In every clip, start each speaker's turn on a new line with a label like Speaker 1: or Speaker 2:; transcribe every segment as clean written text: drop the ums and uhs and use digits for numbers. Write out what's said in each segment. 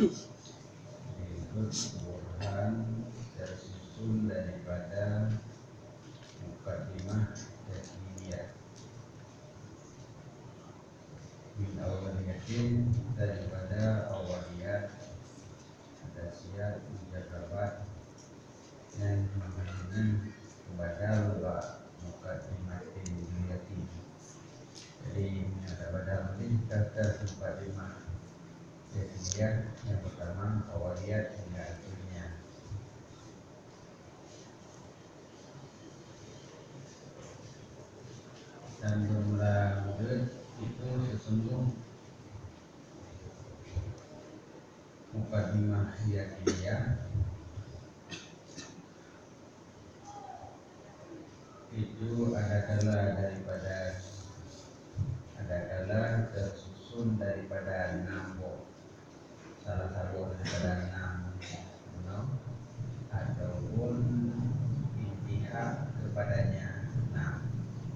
Speaker 1: Berikut burhan tersusun daripada mukaddimah jahiliyah. Min awaliyatin, daripada awaliyat, hadasiyat, mujarrabat, dan mengenai kepada mukaddimatin jahiliyah. Jadi daripada kata mukaddimah jahiliyah yang pertama awaliyat hingga akhirnya. Dan bermula murid itu sesungguh mukaddimah jahiliyah itu adalah tersusun daripada 6 bab. Salah satu daripada 6 ataupun intihak kepadanya 6.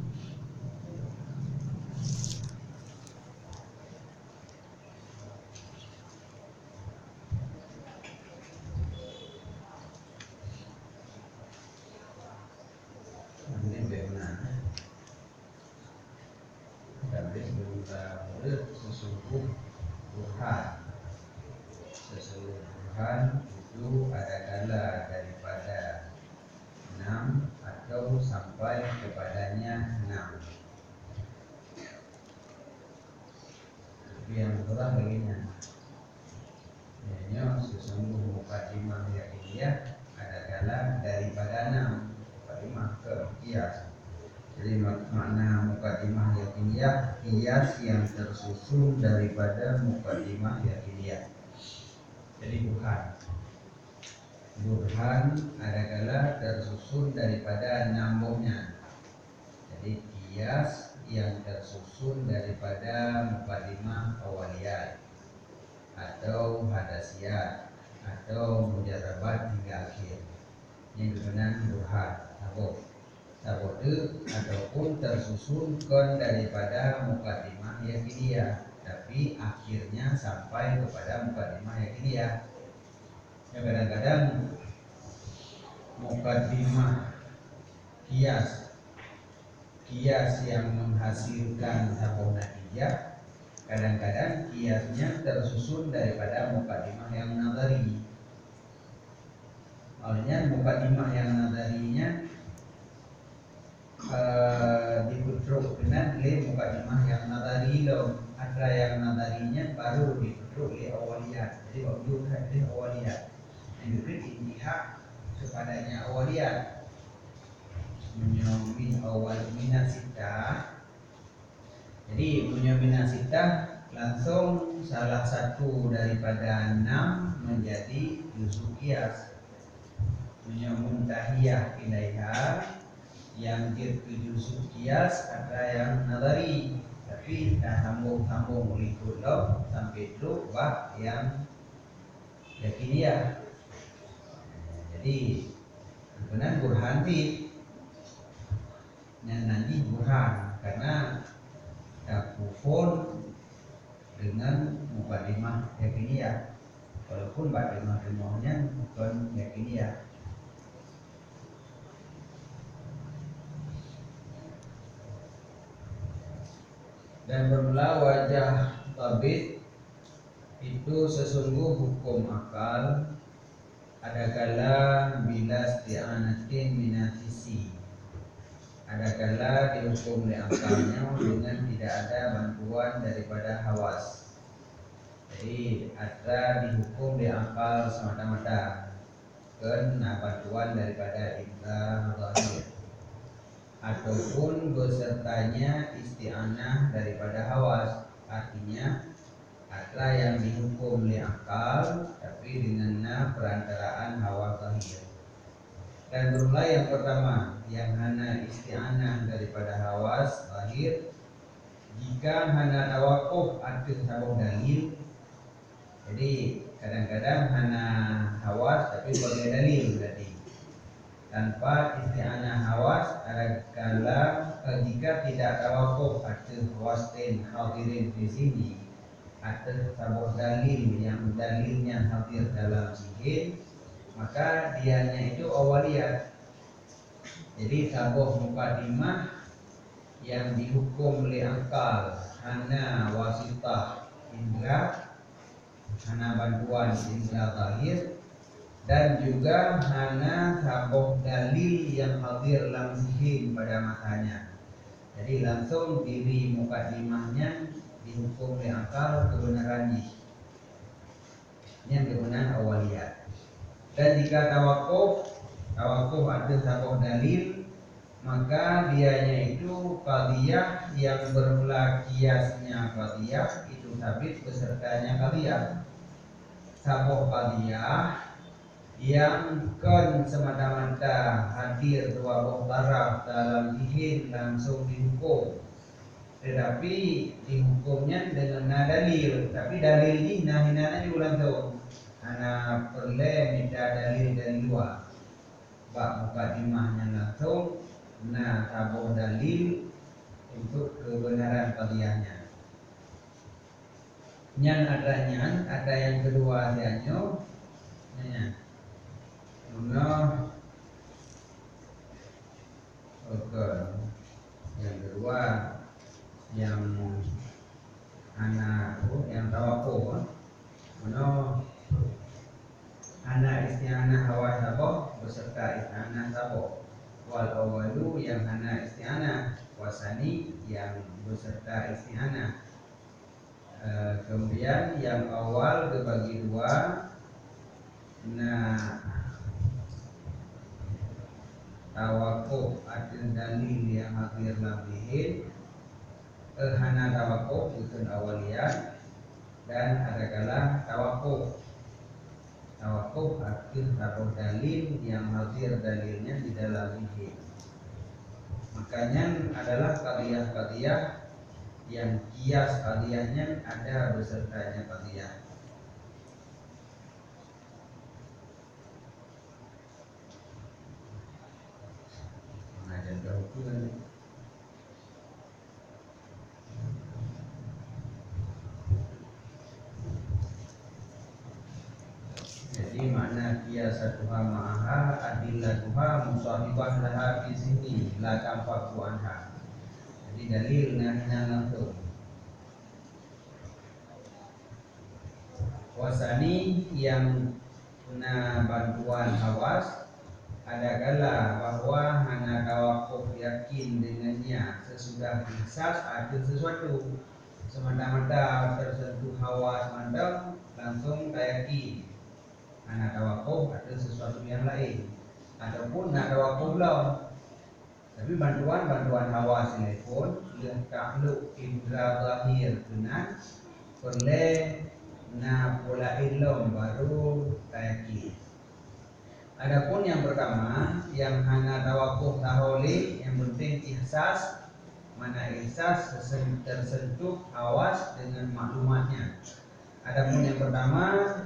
Speaker 1: Ini bagaimana? Tapi murid sesungguh burhan itu adalah daripada 6 atau sampai kepadanya 6. Yang kurang baginya sesungguh mukaddimah jahiliyah adalah daripada 6 mukaddimah ke qiyas. Jadi makna mukaddimah jahiliyah qiyas yang tersusun daripada mukaddimah jahiliyah. Jadi burhan adalah tersusun daripada 6 babnya. Jadi qiyas yang tersusun daripada mukaddimah awaliyat atau hadasiyat atau mujarrabat hingga akhir. Ini berkenaan burhan sabode ataupun tersusun daripada mukaddimah jahiliyah, tapi akhirnya sampai kepada mukaddimah jahiliyah. Ya, kadang-kadang mukaddimah qiyas yang menghasilkan sebuah natijah, kadang-kadang qiyasnya tersusun daripada mukaddimah yang nazari. Awalnya mukaddimah yang nazarinya diputruk dengan mukaddimah yang nazari lo. Ada yang nazarinya baru diputruk awaliyat. Jadi waktu awaliyat yang diberi intihak kepadanya awaliyat. Min awal minasita. Jadi minasita langsung salah satu daripada 6 menjadi juz'u qiyas. Muntahiyah ilaiha, yang ke juz'u qiyas ada yang nazari, tapi dah sambung ikut lo sampai itu bab yang yakiniyah. Jadi benar burhan yang nanti burhan karena takufun dengan mukaddimah yakiniyah, walaupun mukaddimahnya bukan yakiniyah. Dan bermula wajah tabit itu sesungguh hukum akal adakala bila isti'anatin minasisi, adakala dihukum oleh akalnya dengan tidak ada bantuan daripada hawas. Jadi ada dihukum di akal semata-mata kena bantuan daripada indra zahir, ataupun besertanya isti'anah daripada hawas. Artinya ada yang dihukum oleh akal tapi dengan perantaraan hawa zahir. Dan bermula yang pertama yang hana isti'anah daripada hawas zahir, jika hana tawakuf atas sabab dalil. Jadi kadang-kadang hana hawas tapi pakai dalil berarti tanpa isti'anah hawas. Adakala jika tidak tawakuf atas hawasin hadirin di sini, atau sabuh dalil yang dalilnya hadir dalam zihin, maka dianya itu awaliyat. Jadi sabuh mukadimah yang dihukum oleh akal, hana wasitah indra, hana bantuan indra zahir, dan juga hana sabuh dalil yang hadir dalam zihin pada matanya. Jadi langsung diri mukadimahnya dihukum oleh akal kebenarannya. Ini yang kebenaran awaliyat. Dan jika tawakuf ada sabuh dalil, maka dianya itu qadiyah yang bermula kiasnya qadiyah itu sabit besertanya qadiyah. Sabuh qadiyah yang kan semata-mata hadir dua buah taraf dalam zihin langsung dihukum, tetapi dihukumnya dengan dalil. Tapi dalil ini hinana juga langsung ana perlu minta dalil dari luar bab mukadimahnya langsung sabuh dalil untuk kebenaran qadiyahnya. Ada yang kedua dianyo yang kedua yang yang tawakuf anak isti'anah hawa saboh beserta isti'anah saboh, wal awalu yang anak isti'anah, wasani yang beserta isti'anah. Kemudian yang awal dibagi dua, tawakuf ada dalil yang hadir dalam zihin, hana tawakuf bukan awaliyat, dan ada kala tawakuf ada sabuh dalil yang hadir dalilnya di dalam zihin. Makanya adalah qadiyah-qadiyah yang kias qadiyahnya ada besertanya qadiyah. Jadi makna qiyasatuha ma'aha adillatuha musahibah laha fi sini la tanfaku anha. Jadi dalil nahina langsung. Wasani yang bantuan hawas, ada kala bahwa hana tawakuf yakin dengannya sesudah ihsas ada sesuatu semata-mata tersentuh hawas mandang langsung yakin hana tawakuf ada sesuatu yang lain, ataupun hana tawakuf belum tapi bantuan hawas ini pun yang takluk indra zahir dengan perle pola ilm baru yakin. Adapun yang pertama yang hana tawakuf taholi, yang penting ihsas, mana ihsas tersentuh hawas dengan maklumatnya. Adapun yang pertama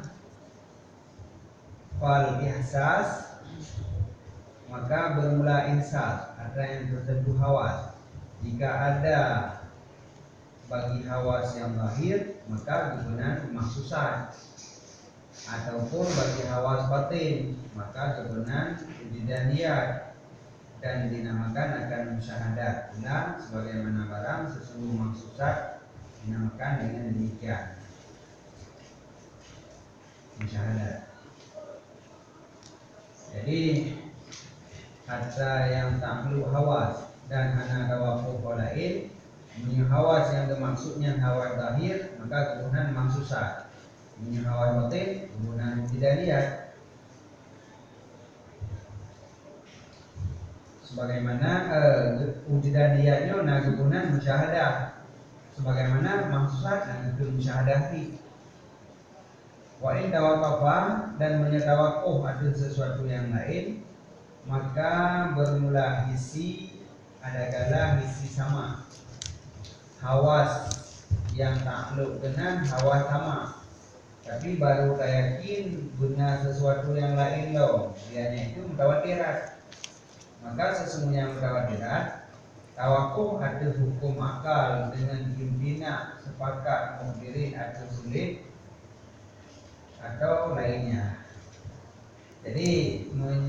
Speaker 1: fal ihsas, maka bermula ihsas ada yang tersentuh hawas. Jika ada bagi hawas yang lahir maka kebenaran mahsusat, ataupun bagi hawas batin maka kebenaran wujudaniyat dan dinamakan akan musyahadat. Nah, sebagaimana barang sesungguh mahsusat dinamakan dengan demikian musyahadat. Jadi kata yang takluk hawas dan hana tawakuf lain, hawas yang bermaksudnya hawas zahir maka kebenaran mahsusat. Hawas batin kebenaran wujudaniyat. Sebagaimana wujudaniyatnya kebenaran musyahadah, sebagaimana mahsusat dan musyahadati. Wa in tawaqafa, dan menyatawakuh ada sesuatu yang lain, maka bermula hisi, ada kala hisi sama. Hawas yang takluk dengan hawas sama, tapi baru yakin benar sesuatu yang lain loh, dianya itu mutawatirat. Maka sesungguhnya mutawatirat Tawakuf ada hukum akal dengan pimpinan sepakat mungkirin atau sulit atau lainnya. Jadi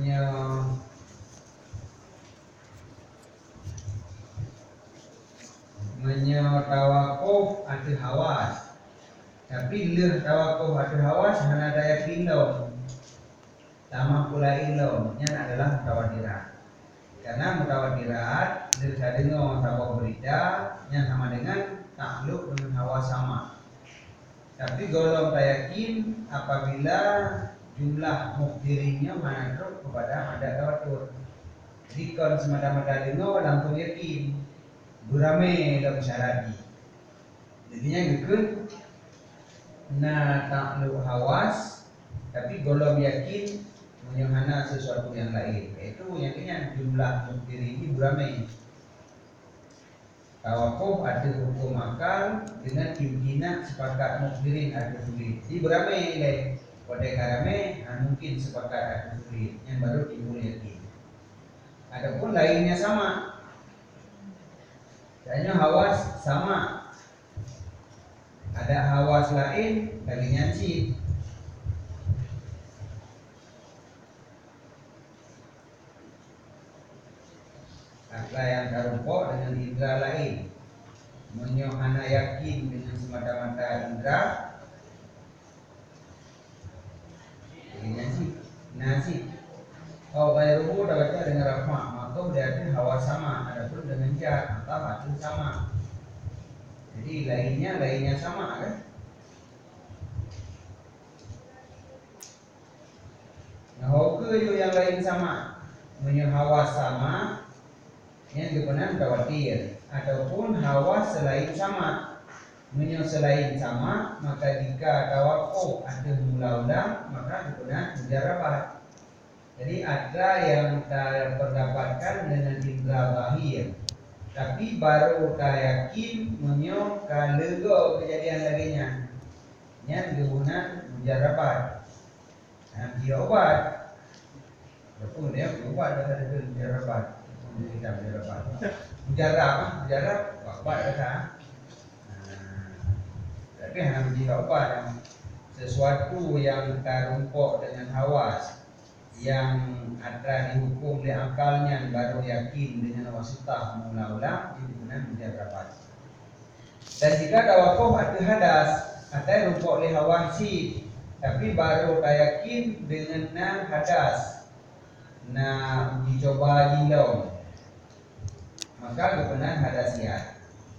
Speaker 1: tawakuf ada hawas. Tapi leh tawakuf ada hawas hanya daya pilau. Sama pula ilaunya adalah mutawadirat. Karena mutawadirat bisa dengar sabab berita yang sama dengan takluk dengan hawas sama. Tapi golong tak yakin apabila jumlah mukdirinya manadruk kepada ada tawatur. Jadi kalau semata-mata dengar langsung yakin beramai dalam syaradi. Jadinya gitu. Nah takluk hawas tapi golong yakin menyahana sesuatu yang lain, yaitu yakinnya jumlah muktir ini beramai. Tawakuf ada hukum akal dengan pimpinan sepakat muktirin ada sulit. Jadi beramai leh. Pada karame mungkin sepakat ada sulit yang baru timbul yakin. Adapun lainnya sama. Hanya hawas sama. Ada hawas lain kalinya sih. Akla yang tarumpok dengan indera lain. Menyohana yakin dengan semata-mata indera. Ini nasi. Oh, kalau rubuh dapat dengan rahmah, maka berarti hawa sama. Adapun dengan jar atau hati sama. Jadi lainnya sama kan? Nah, hoke yang lain sama. Menyohawa sama. Yang dikenal tawatir ataupun hawa selain sama. Selain sama, maka jika tawakuf ada mula-ulang maka dikenal mujarabah. Jadi ada yang terdapatkan dengan indra bahir, tapi baru tak yakin kalego kejadian laginya. Yang dikenal mujarabah. Nah, dia obat. Walaupun dia obat dari mujarabah. Kita mujarab obat kata. Tapi hanya menjadi obat yang sesuatu yang tarumpok dengan hawas yang ada dihukum oleh akalnya baru yakin dengan wasitah mula-ulang itu benar mujarab. Dan jika tawakuf ada hadas ada rumpok oleh hawasi tapi baru tak yakin dengan hadas dicoba jilau maka kebenaran hadasiat.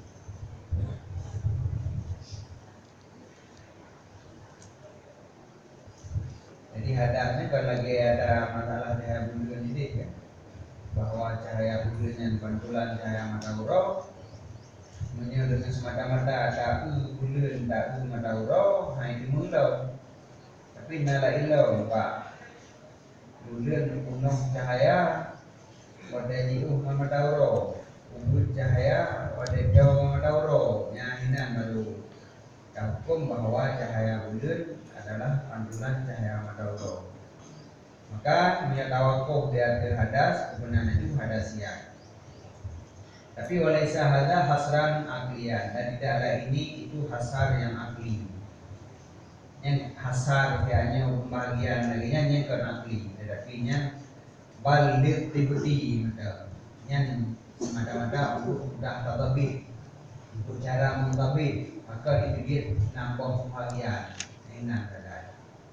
Speaker 1: Jadi hadasnya kalau lagi ada masalah cahaya bulan ini ya, bahwa cahaya bulan yang pantulan cahaya matahari dengan semata-mata tahu bulan tahu matahari hanya dimulai. Tapi nala ilau pak bulan penuh cahaya pada jiuh matahari. Ubud cahaya pada jauh matahari nyahinan baru hukum bahwa cahaya bulan adalah pantulan cahaya matahari. Maka tawakuf di akhir hadas kebenaran itu hadasiat. Tapi oleh sahada hasran aklian dan tidaklah ini itu hasar yang akli. Yang hasar hanya pembagian laginya yang kan akli, tetapi nya balik tibeti yang semata-mata untuk dah tadabir, untuk cara mentabir, maka itu dia nampak pembagian. Enak kadang.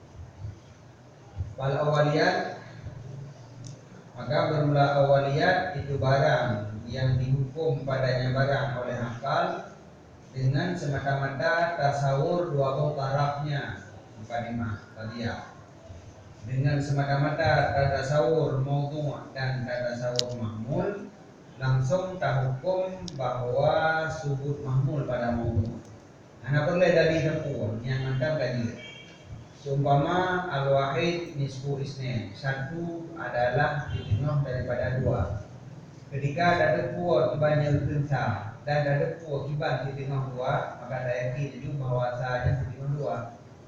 Speaker 1: Wal awaliyat, maka bermula awaliyat itu barang yang dihukum padanya barang oleh akal dengan semata-mata tasawur dua buah tarafnya mukadimah tadiyah. Dengan semata-mata tasawur maudhu' dan tasawur mahmul langsung tahukum bahwa subut mahmul pada maudhu'. Anak perlu dari terpuan yang mantap tadi. Seumpama al-wahid nisfu isnin, satu adalah ditengah daripada dua. Ketika ada dua kibannya tensa dan ada dua kiban di tengah dua, maka saya yakin itu bahwa sahanya di tengah dua.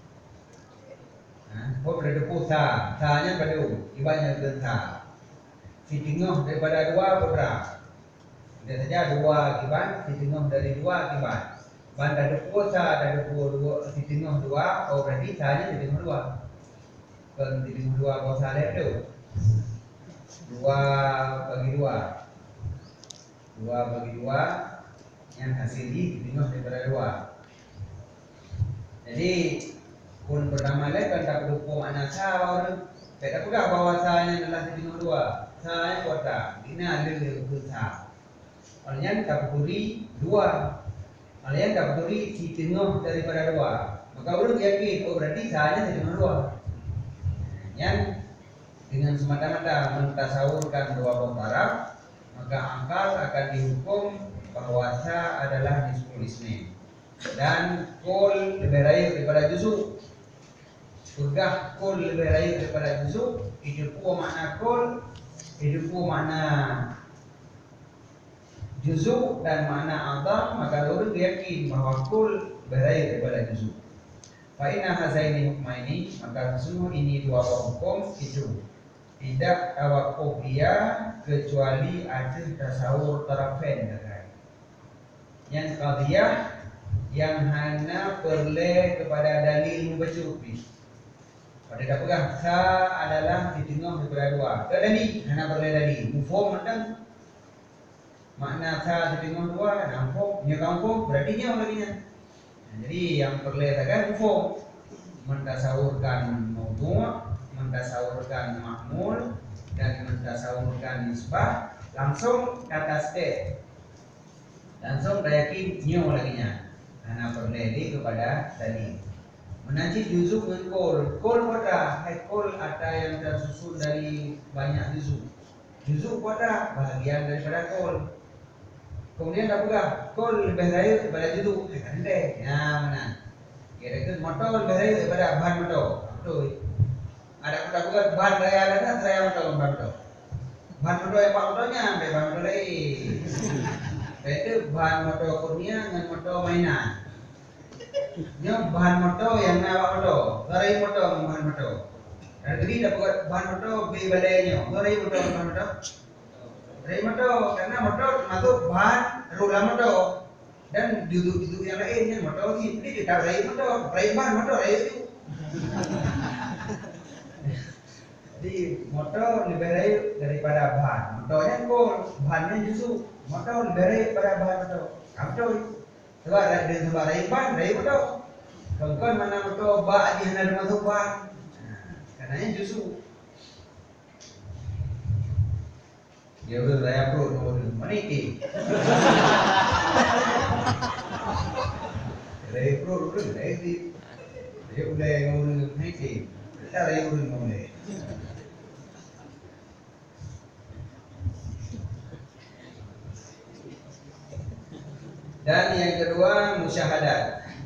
Speaker 1: Kau berada pusat, sahanya pada kibannya tensa. Di tengah daripada dua berapa? Kita saja dua akibat, ditengah dari dua akibat. Ban ada puasa, ada dua, ditengah dua, oh berarti sahnya ditengah dua. Kan ditengah dua puasa ada itu. Dua bagi dua. Dua bagi dua, yang hasil ditengah daripada dua. Jadi pun pertama lagi kan tak berhubung anak sah, tak pegang bahwa sahnya adalah ditengah dua. Sahnya kuota, ini ada ke sah. Olehnya tak beri dua. Kalian dapat beri di tengah daripada dua. Maka orang yakin, oh berarti sahnya di tengah dua. Yang dengan semata-mata mentasawurkan dua bertaraf, maka akal akan dihukum bahwa sah adalah nisful isnin. Dan kol lebih raya daripada juzuk. Surga kol lebih raya daripada juzuk. Itu pun makna kol, itu pun makna juzuk dan makna azam, maka orang yakin bahwa kul beraya daripada juzuk. Fa'inna hazaini hukmaini, maka sesungguh ini dua hukum itu tidak tawakuf dia kecuali ada tasawur tarafain katanya. Yang qadiyah yang hanya perlu kepada dalil mubasyir. Pada tak pegang sa adalah di tengah daripada dua. Tak dalil, hanya perlu dalil. Mufhum tentang makna sah di tengah dua, nampuk, nyekampuk, berarti nya laginya. Jadi yang perlihatan mufhum, mentasawurkan mawdu', mentasawurkan ma'mul, dan mentasawurkan nisbah, langsung kata state, langsung yakin nyo laginya. Karena perlihatan kepada tadi. Menanci juzuk dengan kol pada, kol ada yang tersusun dari banyak juzuk. Juzuk pada bahagian daripada kol. Kemudian tak pegang, kol lebih raya daripada juduk. Kandai, ya mana? Kira-kira motor lebih raya daripada bahan motor. Betul. Ada tak pegang bahan raya ada tak raya motor, bahan motor. Bahan motor yang pak motornya, ambil bahan motor lain. Itu bahan motor kurnia dengan motor mainan. Ini bahan motor yang nak motor, raya motor bahan motor. Dan jadi tak pegang bahan motor beli balaynya, raya motor bahan motor. Raya motor, karena motor masuk bahan roda motor dan duduk-duduk yang lainnya motor ini tidak raya motor, raya bahan motor raya itu. Jadi motor lebih raya daripada bahan. Motornya kol, bahannya justru motor lebih raya daripada bahan motor. Kamu sebab raya bahan, raya motor. Kalau mana motor bak di hana masuk bahan, karenanya justru dia udah raya bro, mana ini? Raya bro, udah raya di, dia udah ngomong ini, kita raya udah ngomong. Dan yang kedua musyahadat,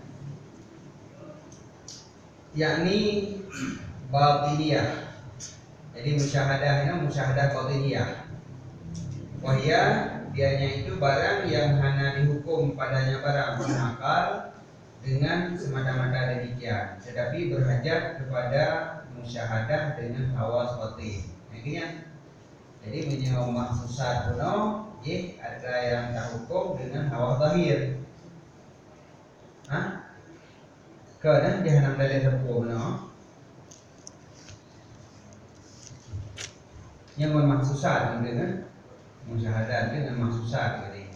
Speaker 1: yakni batiniyah. Jadi musyahadah ini musyahadah batiniyah. Wahya dianya itu barang yang hanya dihukum padanya barang akal dengan semata-mata demikian, tetapi berhajat kepada musyahadah dengan hawas batin. Akhirnya, jadi menyewa mahsusat kuno, ada yang tak hukum dengan hawas zahir. Kerana dia hendak dari sepuh kuno, yang bermaksusat dengan musyahadah dengan mahsusat gitu.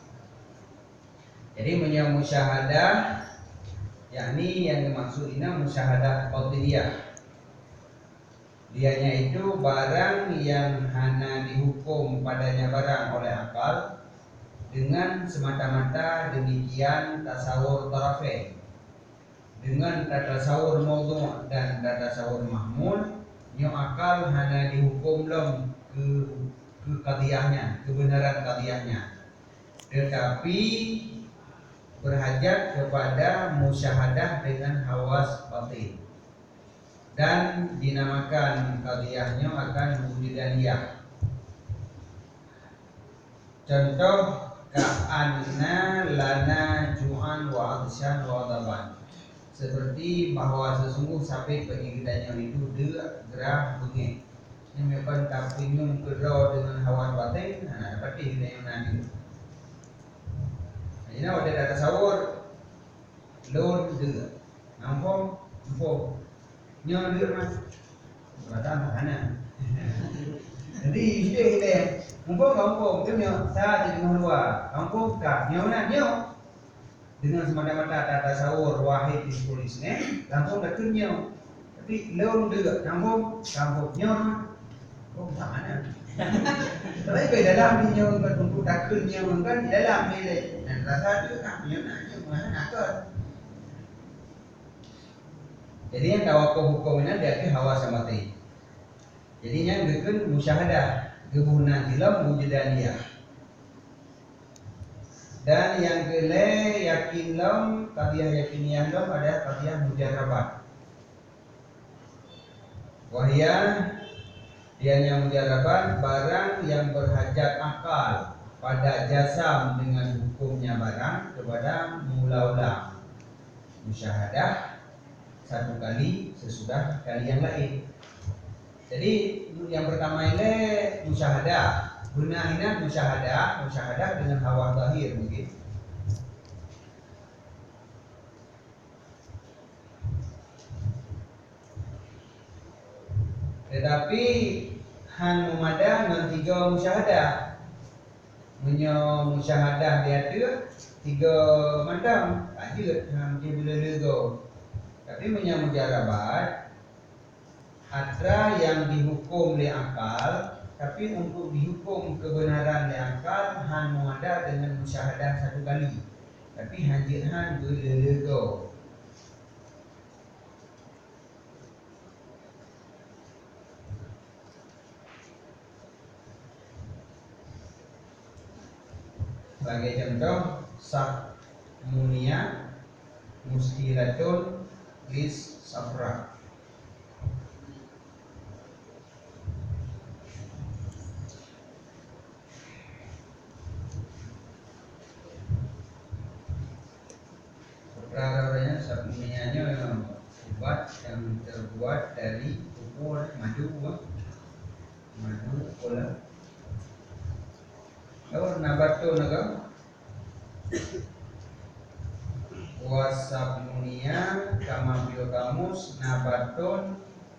Speaker 1: Jadi menyewa musyahadah, yakni yang dimaksud ini musyahadah batiniyah. Dianya itu barang yang hanya dihukum padanya barang oleh akal dengan semata-mata demikian tasawur tarafain, dengan tasawur mawdu' dan tasawur mahmul. Nyo akal hanya dihukum lem ke qadiyahnya, kebenaran qadiyahnya, tetapi berhajat kepada musyahadah dengan hawas batin, dan dinamakan qadiyahnya akan wujudaniyah. Contoh ka'anna lana ju'an wa atsyan wa adaban, seperti bahwa sesungguh sampai bagi kitanya itu gerah bengek. Ini memang tak minum kedua dengan hawan batin, dapat kita yang nanti. Ini ada tasawur lon de nampong nampong nyo de mas berada mana jadi ide nampong tu nyo sa jadi dua nampong ka nyo mana nyo dengan semata-mata ada tasawur wahid di polis ni nampong dak nyo tapi lon de nampong nyo oh mana tapi dalam nyo kan untuk dak nyo kan di dalam ni dan rasa tu nyo mana nak. Jadi yang tawakuf hukumnya dia hawa samati. Jadi yang geun musyahadah gebunan hilam wujudaniyah. Dan yang kele yakin lam qadiyah yakiniyah lam ada qadiyah mujarabah. Wahia dianya mujarabah barang yang berhajat akal pada jasam dengan hukumnya barang kepada mula-ula musyahadah satu kali sesudah kali yang lain. Jadi yang pertama ini musyahadah. Gunanya musyahadah dengan hawa zahir mungkin. Tetapi han mumada dengan tiga musyahadah. Musyahadah dia ada tiga macam. Aja dia bila lego. Tapi mujarabah ada yang dihukum oleh akal, tapi untuk dihukum kebenaran oleh akal han ada dengan musyahadah satu kali. Tapi han berlego. Sebagai contoh sah munia mustilatun lis safra. Safra sabunianya memang obat yang terbuat dari pupur madu kola. Lalu nabato naga wasabmunia kama biokamus nabaton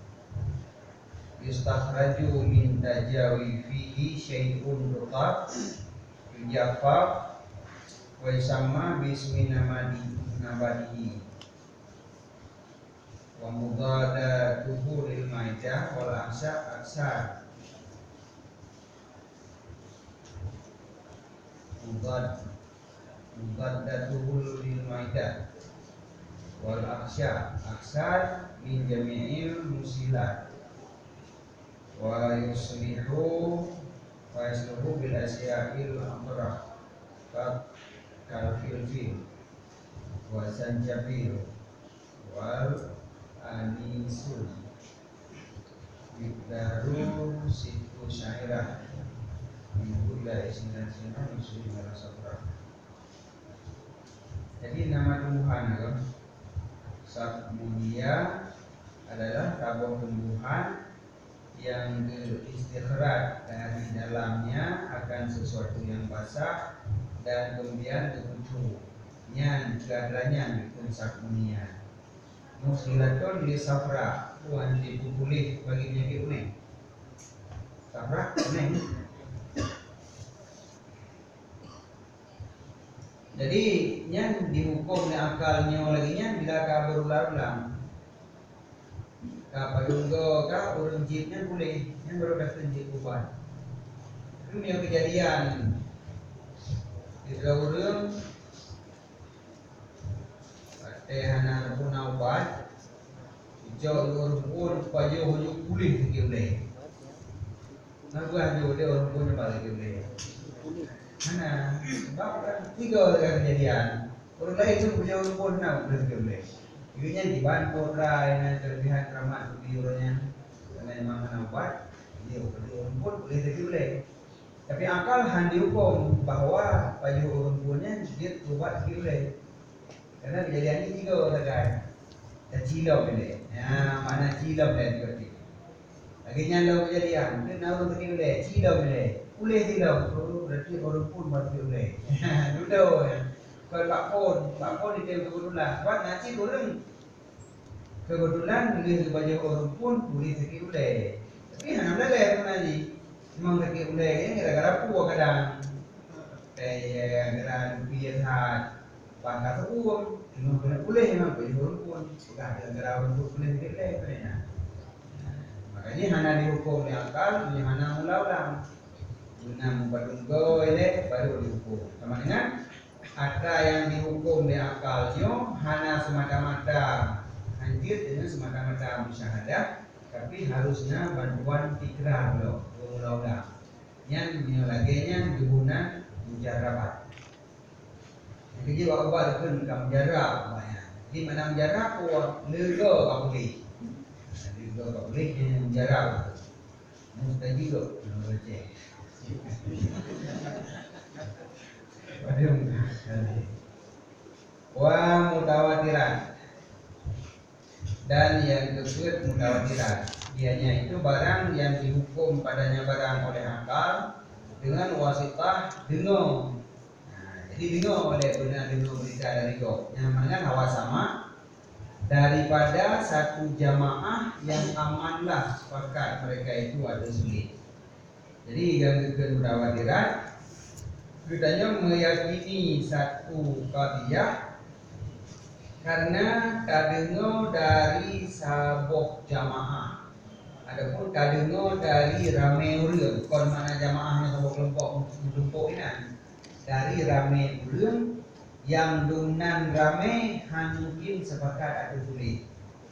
Speaker 1: yustakhraju min tajawi fihi syai'un rutab yujafaf wa yusamma bismi nabadihi wa mudadatuhu lil maidah wal aksar mudadatuhu lil maidah wal aksar min jami'il musilat wa yuslihu bil asya'il amrah kal filfil wa sanjabil wal anisul bikdaru situ syairah minhula isinan usul marasafrah. Jadi nama tumbuhan kan sabmunia adalah tabung tumbuhan yang istikhraj dari dalamnya akan sesuatu yang basah dan kemudian kebutuhnya keadaannya itu sabmunia. Musilatun li safra anti pupulih bagi penyakit kuning. Safra kuning. Jadi yang dihukum ni akalnya lagi nya bila ka berulang-ulang. Ka padunggo ka urang jitnya boleh, yang baru dah tunjuk uban. Itu dia kejadian. Kita urang hana puna ubat. Jauh urang pun paju hujuk pulih sikit boleh. Nak buat dia orang pun balik boleh. Mana sebab kan tiga kejadian orang lain tu punya pun nak boleh ianya di Banpur lah yang kelebihan keramat biurnya karena memang nak buat dia orang pun boleh boleh tapi akal han dihukum bahawa baju orang punnya dia buat boleh karena kejadian ini tiga kan dan cilap boleh mana cilap dia berarti lagi nyala kejadian dia nak orang boleh cilap boleh silap berarti orang pun buat boleh. Duduk Kalau Pak Pon itu kebetulan. Buat ngaji orang kebetulan boleh baca orang pun boleh sakit ulai. Tapi hanya boleh pun ngaji. Memang sakit ulai ni gara-gara puak kadang. Kayak gara-gara biasa bangga sebuah. Memang kena boleh memang baca orang pun. Bukan gara-gara orang pun boleh sakit ulai tu ni. Makanya hanya dihukum yang akal, yang hanya ulang-ulang. Guna mempertunggu ini baru dihukum. Sama dengan ada yang dihukum di akalnya hanya semata-mata hancur dengan semata-mata musyahadah, tapi harusnya bantuan tikrar loh, ulang-ulang. Yang lagi digunakan mujarabah. Jadi waktu itu bukan mujarab, di mana mujarab kuat lega kabuli. Lega kabuli yang mujarab. Mustajib loh, baca. Wa mutawatiran. Dan yang kedua mutawatiran. Dianya itu barang yang dihukum padanya barang oleh akal dengan wasitah dengar. Jadi dengar oleh benar dengar berita dari Gok. Yang mana hawa sama daripada satu jamaah yang amanlah sepakat mereka itu ada sulit. Jadi yang kedua mutawatiran Kita meyakini satu qadiyah karena kadengo dari saboh jamaah. Adapun kadengo dari rame urang, kon mana jamaahnya saboh kelompok ini. Dari rame urang yang dunan rame mungkin sepakat atau sulit.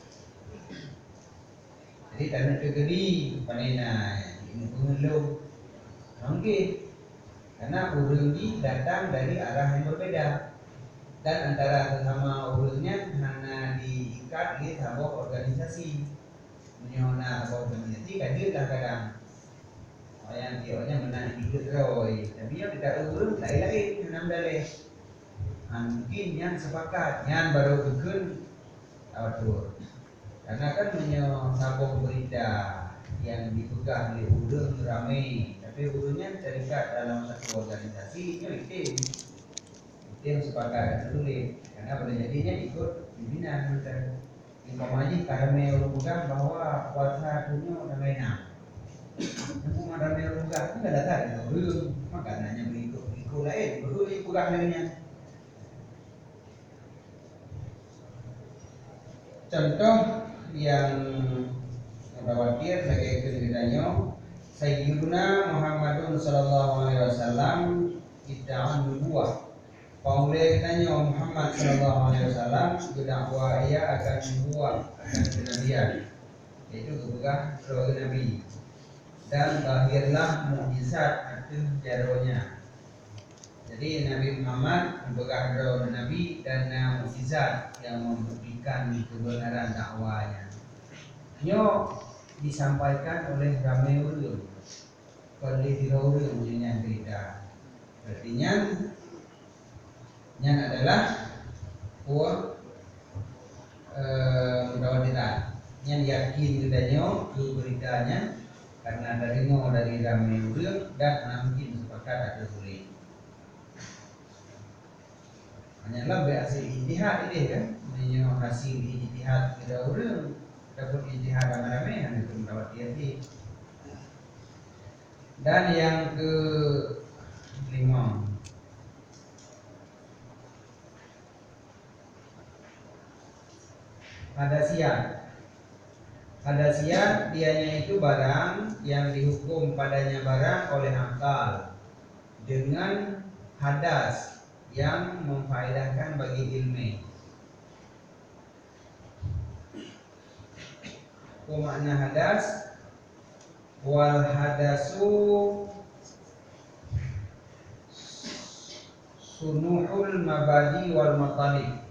Speaker 1: Jadi karena kegedi panena ini pengelung. Mungkin karena urang ini datang dari arah yang berbeda dan antara sesama urangnya hanya diikat di sebuah organisasi menyona sebuah organisasi kadirlah kadang yang tioknya menang ikut roy tapi yang tidak urang lain-lain enam dalih mungkin yang sepakat yang baru bikin atur karena kan sebuah berita yang dipegang oleh urang ramai tapi urangnya terikat dalam satu organisasi itu sepakat sulit karena pada jadinya ikut pimpinan dan informasi karena orang pegang bahwa puasa dunia dan lainnya yang ramai orang pegang itu nggak datang urang makanannya berikut lain berikut kurang lainnya. Contoh yang khawatir sebagai ceritanya Sayyiduna Muhammadun sallallahu alaihi wasallam idda'an nubuwah. Paulai tanya Muhammad sallallahu alaihi wasallam berdakwah ia akan nubuwah, akan kenabian. Yaitu kebuka sebagai nabi. Dan lahirlah mukjizat itu jaronya. Jadi Nabi Muhammad mempegang roh nabi dan mukjizat yang membuktikan kebenaran dakwahnya. Nyo disampaikan oleh ramai urang. Kondisi urang punya cerita. Artinya yang adalah mutawatiran. Yang yakin kepadanya ke beritanya karena dari ramai urang dan mungkin sepakat atau sulit. Hanyalah berhasil ijtihad ini kan, menyo hasil ijtihad kita urang dapat ijtihad ramai-ramai yang itu mutawatiran ini. Dan yang ke-5 Hadasiat dianya itu barang yang dihukum padanya barang oleh akal dengan hadas yang memfaedahkan bagi ilmu. Makna hadas wal hadasu sunuhul mabadi wal matalib.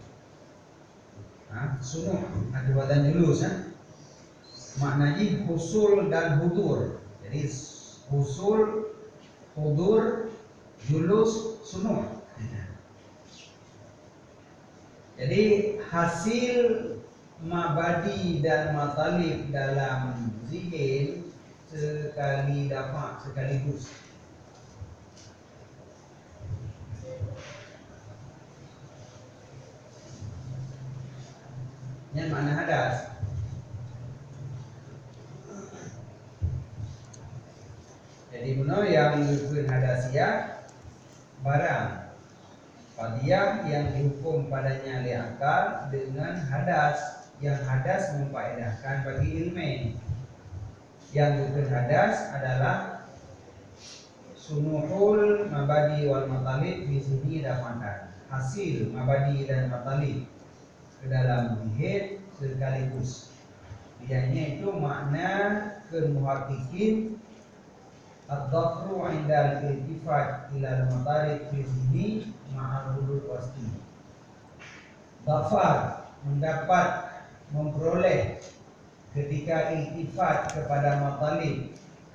Speaker 1: Sunuh ada badan julus maknanya husul dan hudur. Jadi husul, hudur, julus, sunuh. Jadi hasil mabadi dan matalib dalam zikir sekali dapat sekaligus. Yang makna hadas. Jadi benar yang dihukum hadasiat barang Fadiyah yang dihukum padanya li akal dengan hadas, yang hadas memfaedahkan bagi ilmu. Yang dihukum hadas adalah sunuhul mabadi wal matalib di sini dapatkan hasil mabadi dan matalib ke dalam zihid sekaligus. Ianya itu makna kemuhakikin ad-dhafru inda al-iltifat ila al-matalib di sini ma'al hudud wasti. Dhafar mendapat, memperoleh ketika iltifat kepada matalib.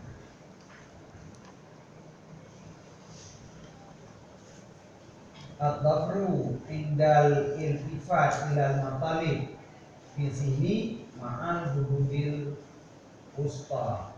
Speaker 1: Ad-dhafru indal iltifat ilal matalib di sini ma'al hududil usta.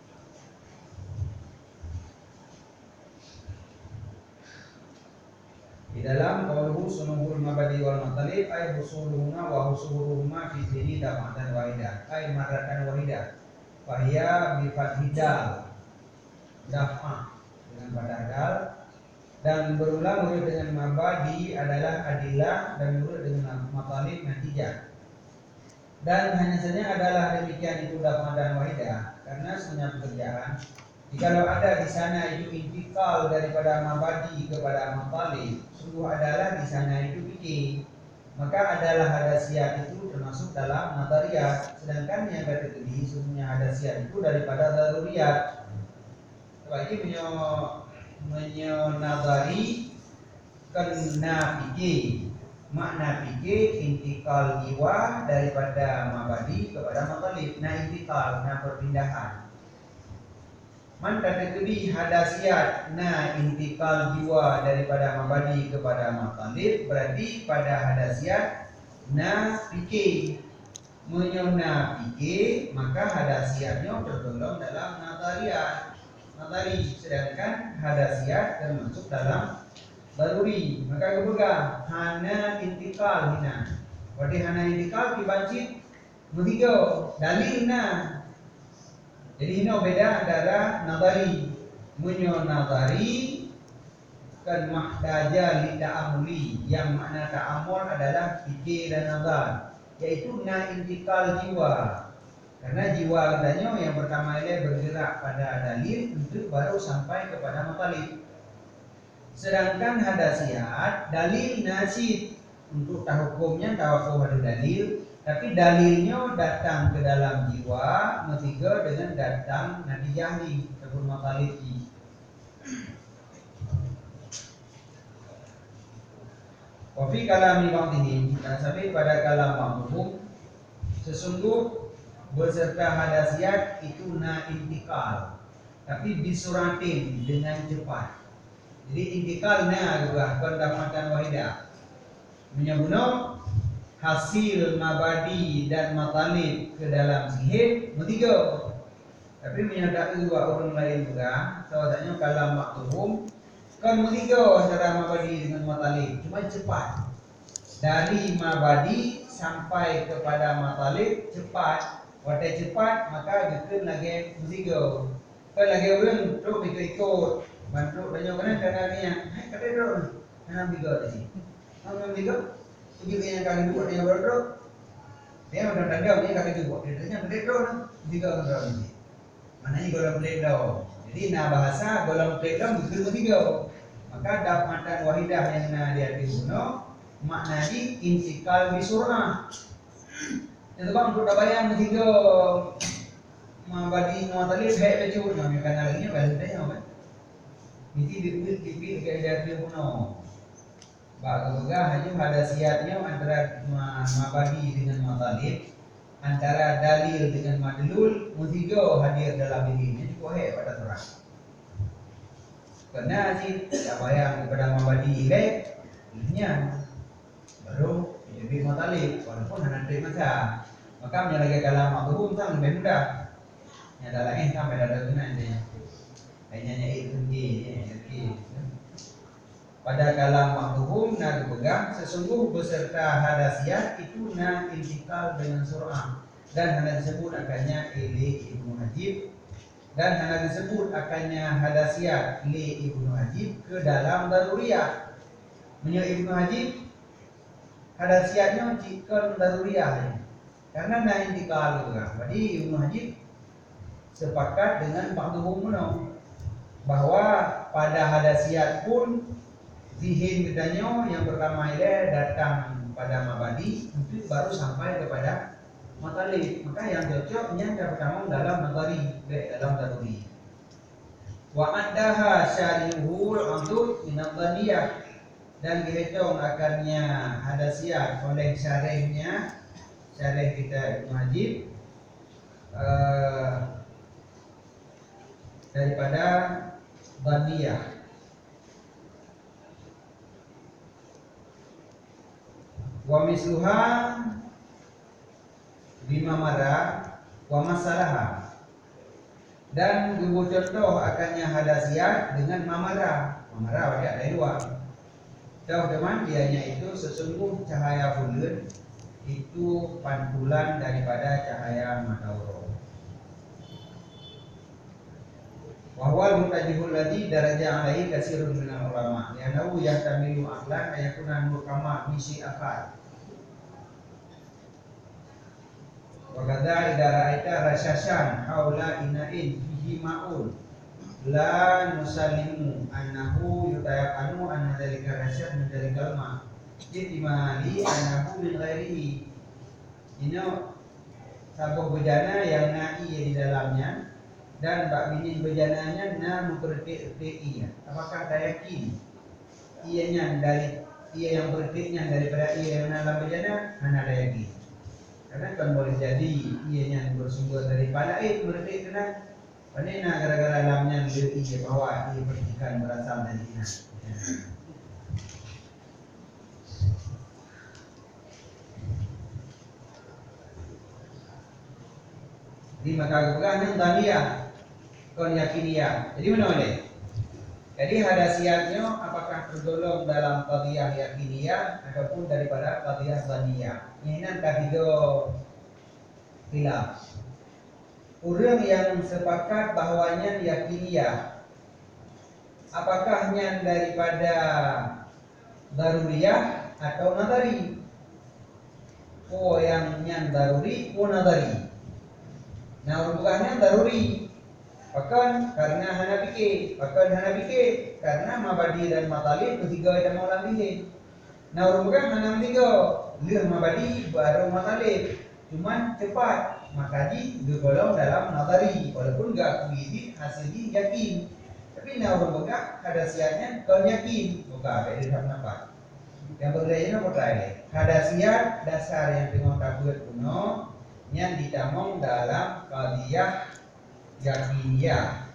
Speaker 1: Di dalam qauluhu sunuhul mabadi wal matalib ay husuluhuma wa husuluhuma fi sini daf'atan wahidah ay marratan wahidah fahiya bi fathidal daf'ah dengan pada dal dan berulang urut dengan mabadi adalah adilah dan urut dengan matalib natijah. Dan hanya saja adalah demikian itu daf'ah dan wahidah karena sebenarnya pekerjaan jikalau ada di sana itu intikal daripada mabadi kepada matalib, sungguh adalah di sana itu fikih, maka adalah hadasiyat itu termasuk dalam nadariyat, sedangkan yang kategori sungguhnya hadasiyat itu daripada daruriyat. Bagi menyonadari kena fikih, makna fikih intikal jiwa daripada mabadi kepada matalib. Nah intikal, nah perpindahan. Man kategori hadasiyat, nah intikal jiwa daripada mabadi kepada matalib, berarti pada hadasiyat nah fikih menyona fikih, maka hadasiyatnya tergolong dalam natari, sedangkan hadasiyat termasuk dalam daruri. Maka kepegang hana intikal hina, berarti hana intikal dibancit begitu dalilna. Jadi ini beda antara nadari, menyonadari dan mahdaja li ta'amuli, yang makna ta'amul adalah fikir dan nazar, yaitu na intikal jiwa. Karena jiwa katanya yang pertama ini bergerak pada dalil untuk baru sampai kepada matalib. Sedangkan hadasiyat dalil nasid, untuk tahukumnya tawafuh ada dalil, tapi dalilnya datang ke dalam jiwa, ketiga dengan datang natijahni ataupun matalibni. Wafi kalami ba'dihim, dan sampai pada kalam ba'dhum, sesungguh beserta hadasiyat itu na intikal, tapi disuratin dengan cepat. Jadi intikal na juga pendapatan wahidah, menyebutnya hasil mabadi dan matalib ke dalam zihid bertiga, tapi menyatakan dua orang lain juga. Sahabatnya kalam maktuhum kan bertiga antara mabadi dengan matalib, cuma cepat dari mabadi sampai kepada matalib cepat. Wadah cepat maka gitu lagi bertiga. Kan lagi orang terus ikut bantu banyak orang karena kata terus enam tiga tadi, enam tiga. Begitu yang kali dua yang berdua, dia udah tanda dia kali dua, dia tanya berdua tiga orang ini. Mana ini golong berdua. Jadi nah bahasa golong berdua betul tiga. Maka dapatan wahidah yang dia dibunuh maknanya intikal bisurah. Itu bang untuk dabayan tiga mabadi matalib baik baju nama karena lagi bahasanya apa? Ini dipilih kayak dia dibunuh. Baga hanya hadasiyatnya antara mabadi dengan matalib, antara dalil dengan madlul, mutiga hadir dalam dirinya juga pada surah. Karena sih siapa yang kepada mabadi baik, ini baru jadi matalib, walaupun hanya terima saja. Maka menyalahkan kalam makhluk sang lebih mudah. Yang dalam sampai ada guna intinya. Hanya itu. pada kalam makhlum na dipegang sesungguh beserta hadasiat itu na intikal dengan surah dan hanya disebut akannya li Ibnu Hajib dan hanya disebut akannya hadasiat li Ibnu Hajib ke dalam daruriyah. Menurut Ibnu Hajib hadasiatnya cikal daruriyah karena na intikal juga. Jadi Ibnu Hajib sepakat dengan makhlum bahwa pada hadasiat pun zihin kitanya yang pertama ile datang pada mabadi itu baru sampai kepada matalib. Maka yang cocoknya yang pertama dalam nadari dalam daruri. Wa addaha syari'ul udud min adhaniyah dan dihitung akannya hadasiat oleh syarihnya syarih kita Ibnu Hajib daripada dhaniyah. Wa misluha bima marah wa masalaha dan dua contoh akannya hadasiat dengan mamara. Mamara ada dua. Tahu teman, ianya itu sesungguh cahaya bulan itu pantulan daripada cahaya matahari. Wahwal mutajihul ladzi daraja alaihi kasirun minal ulama li'annahu yahtamilu aqlan ayakuna nur kama misi akad. Wa kadza idza ra'aita rasyashan haula ina'in fihi ma'un la nusallimu annahu yutayaqanu anna dzalika rasyad min dzalikal ma' ihtimali annahu min ghairihi. Ini sabuk bejana yang na'i di dalamnya dan bak binin bejananya na mempertik-pertik ia. Apakah tak yakin ianya dari ia yang pertiknya daripada ia yang dalam bejana? Mana ada yakin. Karena kan boleh jadi ianya bersumber daripada mertik kena panena gara-gara dalamnya dia ia bahwa ia pertikan berasal dari ina. Di maka yang daniyah kon yakiniyah. Jadi mana boleh? Jadi hadasiatnya apakah tergolong dalam qadhiyah yakiniyah ataupun daripada qadhiyah dhaniyah. Ini ketiga khilaf. Orang yang sepakat bahwanya yakiniyah apakah yang daripada daruriyah atau nadari? Oh yang daruri, oh nadari. Nah rujukannya daruri. Bahkan karena hana fikir karena mabadi dan matalib ketiga yang mau lambihin. Nah rujukan hana tiga, lih mabadi baru matalib. Cuman cepat makaji digolong dalam nadari walaupun gak kuidi hasilnya yakin. Tapi nah rujukan hadasiatnya kau yakin buka beda sama apa. Yang berbedanya apa tadi? Hadasiat dasar yang dengan kabut kuno yang ditamong dalam qadhiyah yakiniyah.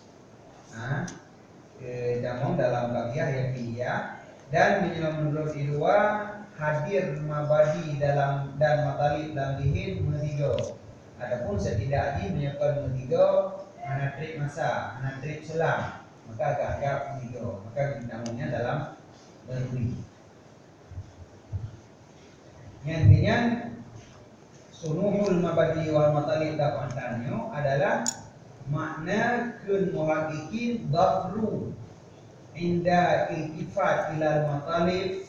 Speaker 1: Ditamong dalam qadhiyah yakiniyah dan menurut idwa hadir mabadi dalam dan matalib dalam lihin meniga. Adapun setidaknya menyebabkan meniga anatrik masa, anatrik selam, maka agak meniga, maka ditamongnya dalam daruri. Yang sunuhul mabadi wal matalib dafantanyo adalah makna kun muhaqiqin dhafru inda iltifat ilal matalib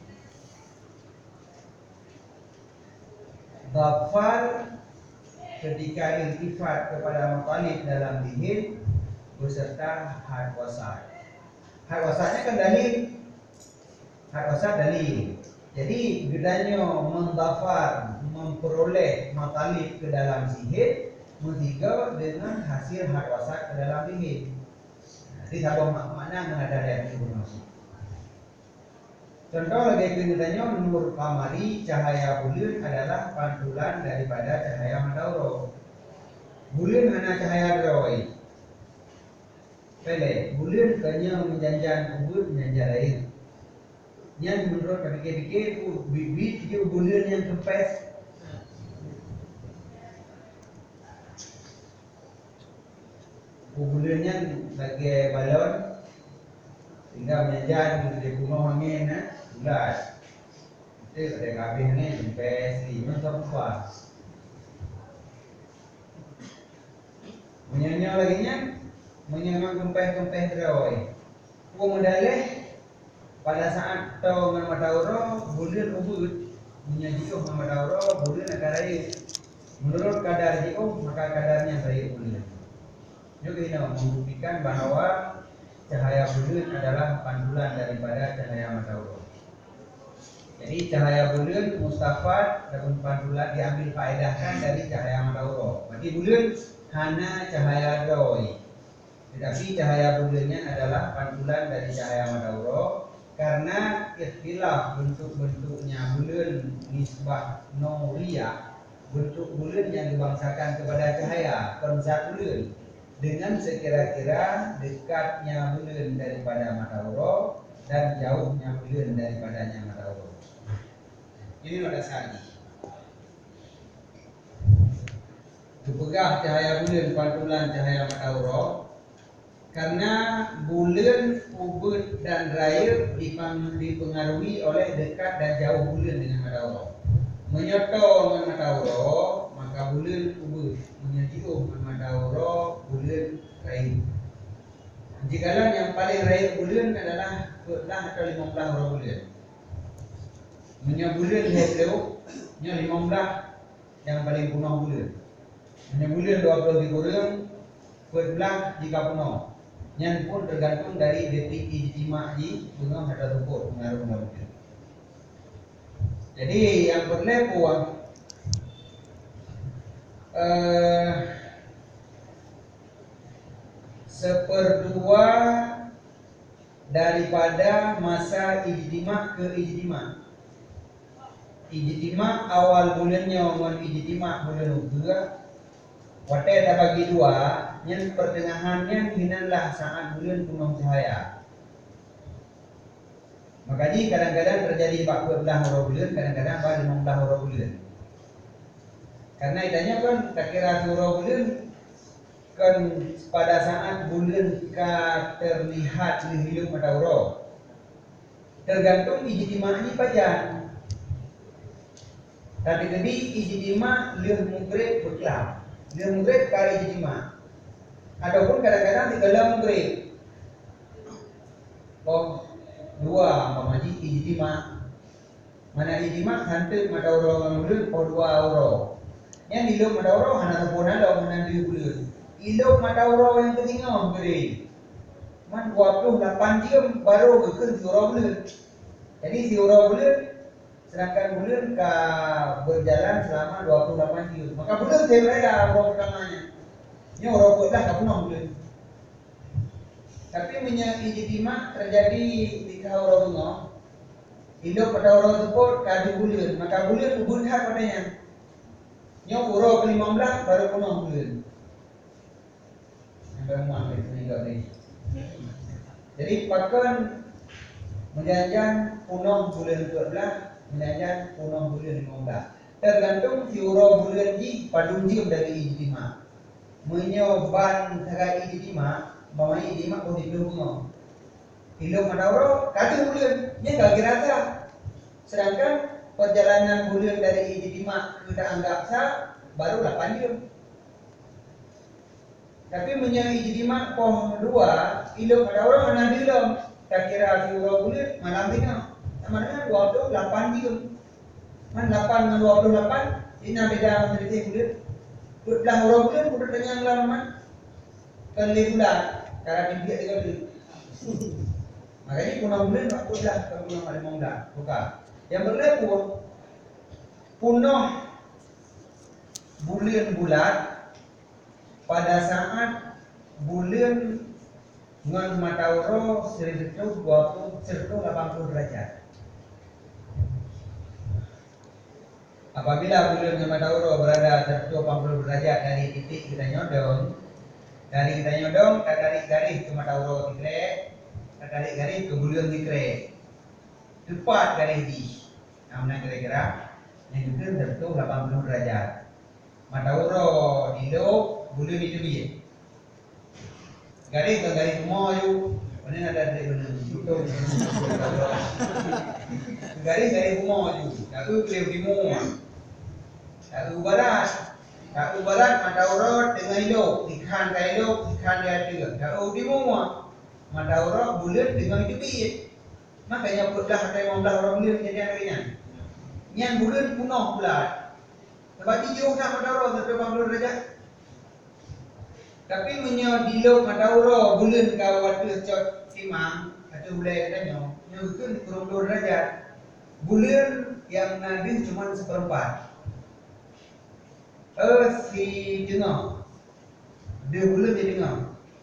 Speaker 1: dhafar ketika iltifat kepada matalib dalam lihin beserta had wasat. Had wasatnya kan dalil. Had wasat dalil. Jadi bedanya mendafar memperoleh matalib ke dalam zihid mentiga dengan hasil hadwasat ke dalam zihid. Jadi sabah makna mengadar yang informasi. Contoh lagi bedanya nur kamari cahaya bulan adalah pantulan daripada cahaya matahari. Bulan hanya cahaya drawai. Pele bulan kanya menjanjan kubur menjanjan air. Yang menurut fikir-fikir bibit dia bulan yang kempes. Bulannya sebagai balon tinggal menjajan di kuno angin bulat itu ada kabin ni sampai 1 macam apa menyanyi lagi nya menyanyi kempeh teroi modalnya pada saat tahu Matauro bulan ubud menyanyi Matauro bulan akarai menurut kadar jiko maka kadarnya saya bulan juga ini membuktikan bahwa cahaya bulan adalah pantulan daripada cahaya Matauro. Jadi cahaya bulan mustafad dan pantulan diambil faedahkan dari cahaya Matauro. Berarti bulan hanya cahaya doi. Tetapi cahaya bulannya adalah pantulan dari cahaya Matauro karena ikhtilaf bentuk-bentuknya bulan nisbah Noria, bentuk bulan yang dibangsakan kepada cahaya konsep bulan dengan sekira-kira dekatnya bulan daripada Matauro dan jauhnya bulan daripadanya Matauro. Ini ada sagi. Dipegah cahaya bulan pantulan cahaya Matauro karena bulan, ubud dan raya dipengaruhi oleh dekat dan jauh bulan dengan Matauro. Menyerta dengan Matauro maka bulan ubud, menyertiuh dengan Matauro bulan raya. Jikalau yang paling raya bulan adalah 14 atau 15 orang bulan. Punya bulan Hebrew, nya 15 yang paling punah bulan. Punya bulan 23 orang, 14 jika punah. Yang pun tergantung dari detik ijtima di gunung ada tukur pengaruh bulan. Jadi yang berlepuan seperdua daripada masa ijtima ke ijtima. Ijtima awal bulannya dengan ijtima bulan juga. Watai dah bagi dua, yang pertengahannya hinanlah saat bulan penuh cahaya. Makanya kadang-kadang terjadi 14 orang bulan, kadang-kadang baru 15 orang bulan. Karena itanya kan tak kira surau bulan kan pada saat bulan terlihat di hidup Matauro. Tergantung ijtima ini pajan. Tadi tadi ijtima lihat mungkret berkelap. Dia mungkret kali ijtima. Ataupun kadang-kadang di dalam mungkret. Oh, dua pemaji ijtima. Mana ijtima hantu Matauro ngambil oh 2 euro. Yang di hidup Matauro hanya sempurna lo mana di bulan. Hidup Matauro yang ketiga mungkret. Man 28 jam baru ke surau bulan. Jadi surau bulan sedangkan bulan berjalan selama 28 jam. Maka bulan terleda orang pertamanya. Ini orang buatlah tak pernah bulan. Tapi ijtima terjadi di orang bunga. Hidup pada orang tersebut kali bulan. Maka bulan ubudhah padanya. Ini orang ke-15 baru penuh bulan. Yang berumah itu juga ni. Jadi pakan menjanjikan penuh bulan 14. Menjanjikan penuh bulan 15. Tergantung si orang bulan ni pada jam dari ijtima. Menyoban terhadap ijtima, bahawa ijtima pun hidup bunga. Hidup Matauro kata bulan, dia tak kira sah. Sedangkan perjalanan bulan dari ijtima kita anggap sah baru 8 jam. Tapi menjadi ijtima pon 2, hidup Matauro mana belum. Tak kira si orang bulan malam tengah. Sama dengan 28 jam. Man 8 dengan 28, ini beda menjadi bulan. Belah orang bulan sudah dengan lama. Kali bulan, cara dia juga dulu. Makanya punah bulan waktu dah ke punah 15 bukan. Yang berlaku punah bulan bulat pada saat bulan dengan Matauro 180 derajat. Apabila bulan Matauro berada 180 derajat dari titik kita nyodong, dari kita nyodong, kita tarik garis ke Matauro dikrek, kita tarik garis ke bulan dikrek, tepat garis di, namanya kira-kira yang itu 180 derajat. Matauro di lo, bulan itu biar. Garis ke garis semua itu, mana ada dari bulan betul. Garis umur tu. Tak boleh timur. Tak barat. Tak barat mata urut dengan hidup. Ikan ke hidup, ikan dia ada. Tak timur. Mata urut bulan dengan hidup bit. Makanya putlah ada 15 orang bulan kejadian harinya. Yang bulan punah pula. Sebab 7 tak mata urut 80 derajat. Tapi menyodilok madauro bulan ka waktu cot timang atau bulan katanya yang betul kurang 2 derajat. Bulan yang nabi cuma seperempat. Si tengah. Dia bulan di tengah.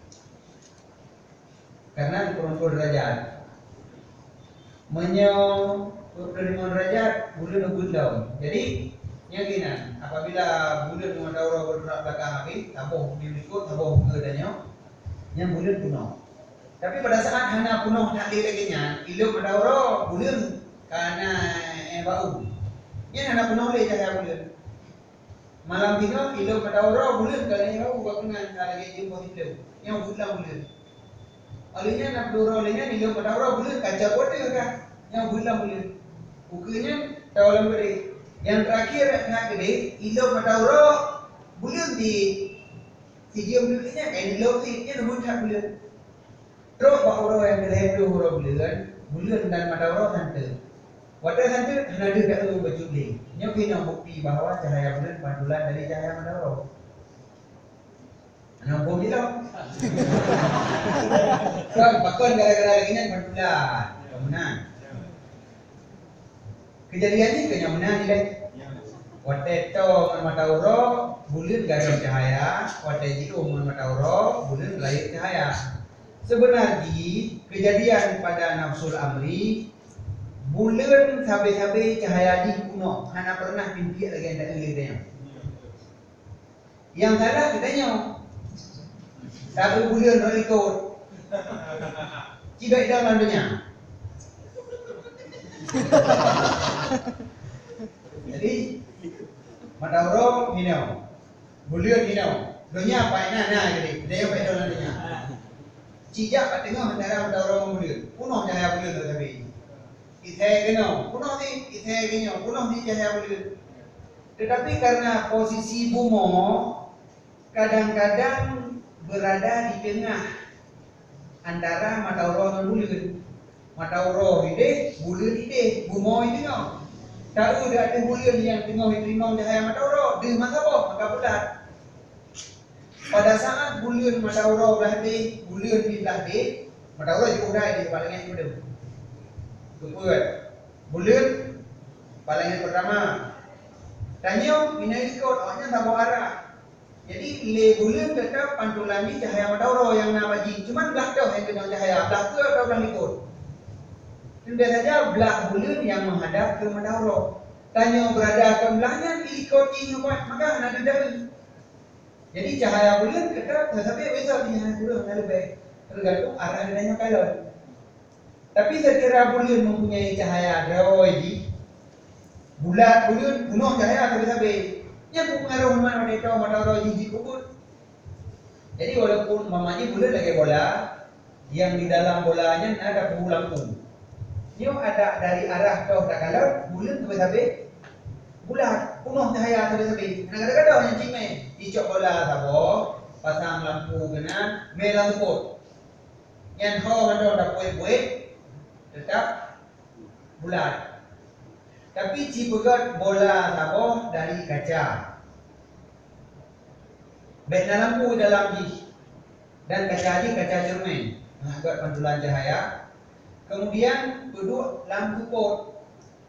Speaker 1: Karena kurang 2 derajat. Menyo 25 derajat bulan bergulung. Jadi yakinan apabila bulan madauro bergerak belakang habis tabuh diikut tabuh keadanya yang bulan punah. Tapi pada saat hana punah tak lagi nya ilmu madauro bulan karena bau yang hana punah le cahaya bulan malam tino ilmu madauro bulan karena bau bakungan lagi jumpa itu yang bulan alihnya nak doro alihnya ilmu madauro bulan kaca kote kan yang bulan ukenya tawalan beri. Yang terakhir nak gede, ilo madauro bulan di sijil bulannya kan ilo sih nombor tak bulan. Terus bauro yang berhebdo bulan dan madauro santai. Wadah santai hanya ada tak berjuli. Nyo kena bukti bahawa cahaya bulan pantulan dari cahaya madauro. Nampak bila? Kan pakon gara-gara lagi nya pantulan. Kemudian kejadian ini kenyamanan nilai. Wateto matauro bulan garis cahaya, watejito matauro bulan lahir cahaya. Sebenarnya kejadian pada nafsul amri bulan sampai cahaya di kuno hana pernah pimpiak lagi ada dia. Yang salah katanya satu bulan rekod. Tidak dalam dunia. Jadi madauro hinau, bulan hinau, dunia apa jadi dia apa dalam dunia. Cijak kat tengah antara madauro bulan, punuh cahaya bulan tu tapi. Ithai hinau, punuh di cahaya bulan. Tetapi karena posisi bumi kadang-kadang berada di tengah antara madauro dan bulan. Madauro ide, bulan ide, bumi ide tengah. Tahu dia ada bulan yang tengah terima cahaya madauro, dia masa apa? Maka bulat. Pada saat bulan madauro belah di, bulan di belah di, madauro juga udah di palingan itu. Kemudian bulan palingan pertama. Tanya mina ikut, awaknya tak bawa arah. Jadi le bulan tetap pantulan di cahaya madauro yang nak bagi. Cuma belah tu yang kena cahaya, belah tu atau belah ikut. Tentu saja belah bulan yang menghadap ke madauro. Tanya berada ke belahnya ikut ini buat maka ada dari. Jadi cahaya bulan tetap tetapi besar di cahaya bulan lebih tergantung arah adanya kalau. Tapi sekira bulan mempunyai cahaya drawaji bulat bulan penuh cahaya sampai yang pengaruh mana itu madauro jiji kubur. Jadi walaupun mamanya bulan lagi bola yang di dalam bolanya ada lampu. Dia ada dari arah kau tak kalau bulan sampai bulat penuh cahaya sampai. Kadang-kadang yang cime dicok bola sabo pasang lampu kena merah seput. Yang ho mandor dak buat tetap bulat. Tapi cipegat bola sabo dari kaca. Benda lampu dalam ji dan kaca ji kaca cermin mengagak pantulan cahaya. Kemudian duduk lampu pot.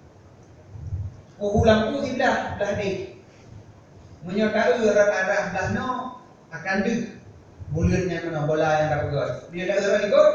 Speaker 1: Lampu sebelah di. Menyertai arah belah no akan deg bulannya mana bola yang dapat gol. Dia dah arah ikut.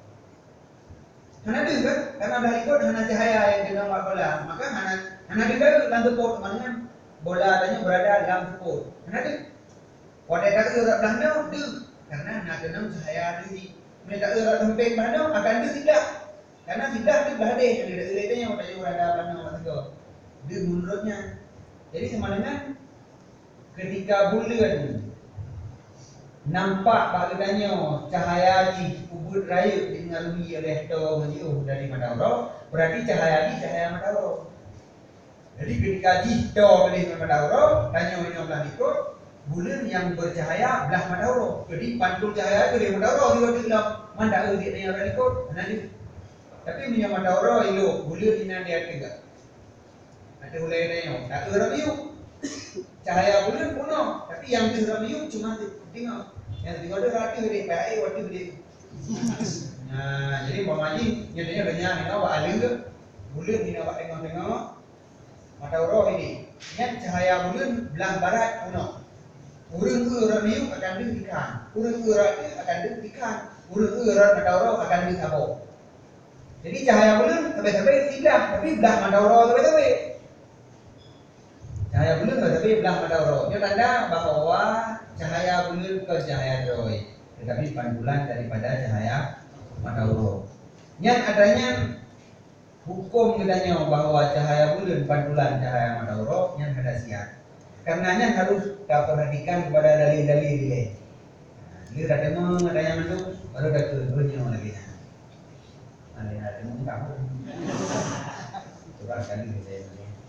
Speaker 1: Hana deg kan? Karena dah ikut hana cahaya yang kena bola. Maka hana deg lampu pot mana bola tanya berada dalam pot. Hana deg. Pada dah arah belah no deg karena hana kena cahaya di. Mereka arah tempat mana akan deg tidak. Karena tidak di belah deh, ada yang pada berada pada masa itu. Dia menurutnya. Jadi sebenarnya ketika bulan nampak bagainya cahaya di kubur raya dipengaruhi oleh to dari Madauro, berarti cahaya di cahaya Madauro. Jadi ketika jito pilih Madauro, tanya ini belah ikut bulan yang bercahaya belah Madauro. Jadi pantul cahaya itu di Madauro dia bilang mandak dia yang belah ikut. Nanti tapi minyak Madauro itu bulan ini dia tiga. Ada hulai nanya, tak ramiu. Cahaya bulan puno, tapi yang di ramiu cuma tengok. Yang tengok itu rati gede, PAI waktu gede. Nah, jadi pemaji nyatanya banyak ini awak alim tu. Bulan ini awak tengok-tengok. Madauro ini, cahaya bulan belah barat puno. Urang ramiu akan dihentikan. Urang rati akan dihentikan. Urang Madauro akan ditabok. Jadi cahaya bulan sampai-sampai tidak, tapi belah Madauro sampai-sampai. Cahaya bulan tapi belah Madauro. Ini tanda bahwa cahaya bulan ke cahaya Roy, tetapi pantulan daripada cahaya Madauro. Yang adanya hukum katanya bahwa cahaya bulan pantulan cahaya Madauro yang ada siap. Karenanya harus kita perhatikan kepada dalil-dalil dia. Ini ada adanya itu baru ada turunnya lagi. Ada kamu. Coba kali kita.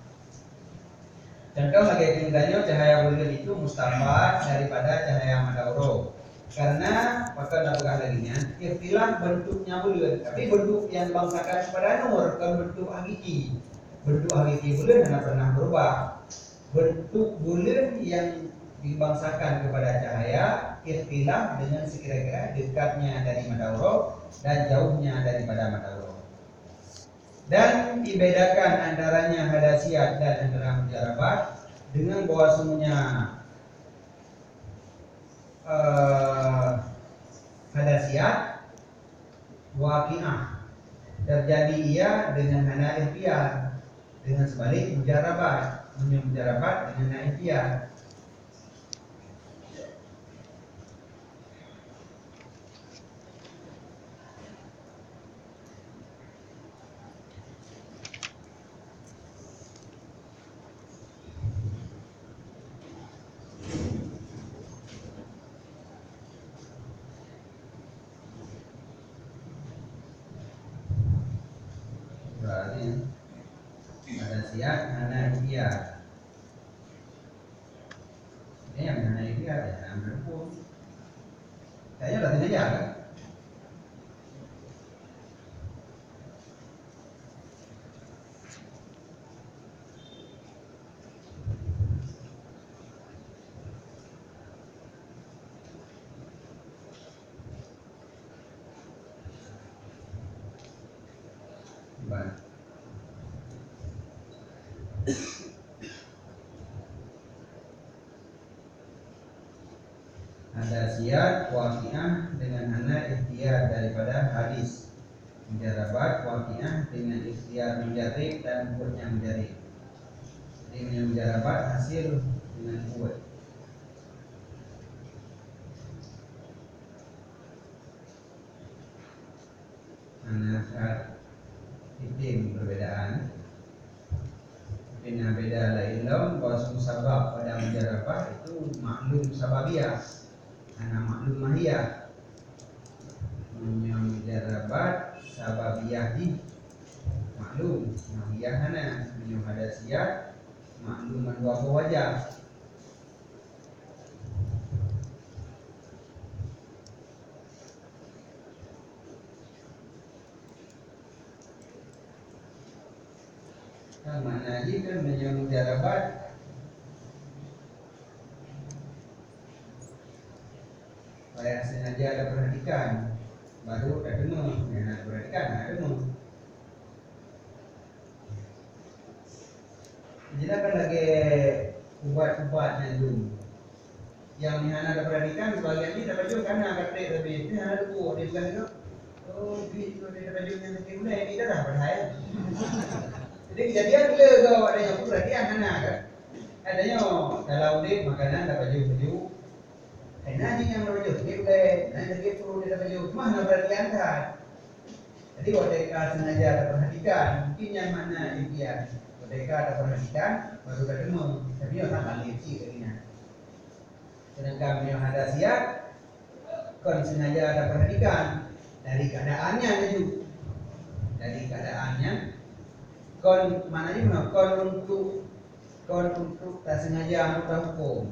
Speaker 1: Contoh lagi tinggalnya cahaya bulan itu mustambat daripada cahaya Madauro. Karena maka apakah laginya istilah bentuknya bulan, tapi bentuk yang bangsakan kepada nur kan bentuk hakiki. Bentuk hakiki bulan tidak pernah berubah. Bentuk bulan yang dibangsakan kepada cahaya istilah dengan sekira-kira dekatnya dari Madauro dan jauhnya daripada Madauro. Dan dibedakan antaranya hadasiat dan antara mujarabat dengan bahwasanya hadasiat waqi'ah terjadi ia dengan hana ikhtiar, dengan sebalik mujarabat dengan hana ikhtiar. Hadasiat hana ikhtiar. Ini yang hana ikhtiar ya, hana berpun. Kayaknya latihan aja kan? Hadasiat waqi'ah dengan hana ikhtiar daripada hadis. Mujarabat waqi'ah dengan ikhtiar mujarib dan kuatnya mujarib. Jadi mujarabat hasil dengan kuat. Hana itu perbedaan. Dengan beda lain bahwa sebab pada mujarabat itu maklum sababiyah. Hana maklum mahiyah. Mujarabat sababiyah di maklum mahiyah hana. Hadasiat maklum dua wajah. Mana lagi kan mujarabat kayak sengaja ada perhatikan baru ada dengar, ada perhatikan ada dengar. Jadi kan lagi ubat-ubatnya dulu. Yang Nihana ada perhatikan sebagian ini dapat juga karena kata lebih ini ada buat dia bilang itu. Oh, itu dia dapat juga yang kecil ini dah berbahaya. Jadi kejadian bila kau ada yang perhatian Nihana kan? Adanya dalam dia makanan dapat baju. Nanti yang dapat baju, dia boleh nanti dia perlu dia dapat baju. Mana perhatian kan? Jadi mereka sengaja ada perhatikan, mungkin yang mana dia. Mereka ada perhatikan baru ada dengar. Tapi orang tak balik sih katanya. Sedangkan yang hadasiat kon sengaja ada perhatikan dari keadaannya itu, dari keadaannya kon mananya kon untuk tak sengaja anggota hukum,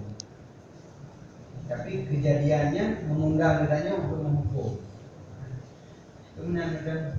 Speaker 1: tapi kejadiannya mengundang kitanya untuk menghukum. Kemudian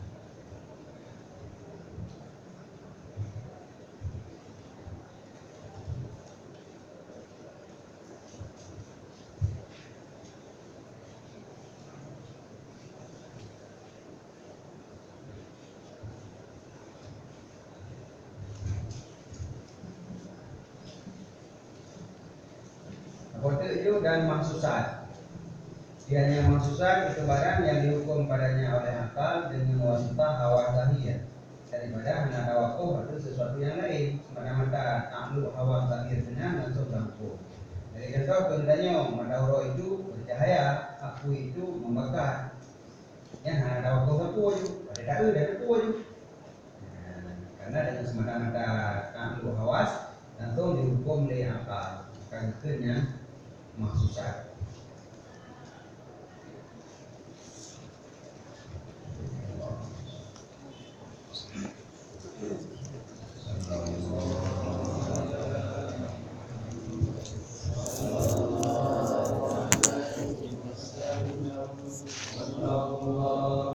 Speaker 1: kote itu dan maksusat. Yang maksusat itu barang yang dihukum padanya oleh akal dengan wasita hawa zahir, daripada hanya tawakkuf atau sesuatu yang lain semata-mata taklu hawa zahir dengan langsung hukum. Jadi contoh kehendaknya madauro itu bercahaya, aku itu membakar. Yang hanya tawakkuf aku aja, ada aku aja. Karena dengan semata-mata taklu hawas langsung dihukum oleh akal. Kankernya maksusat.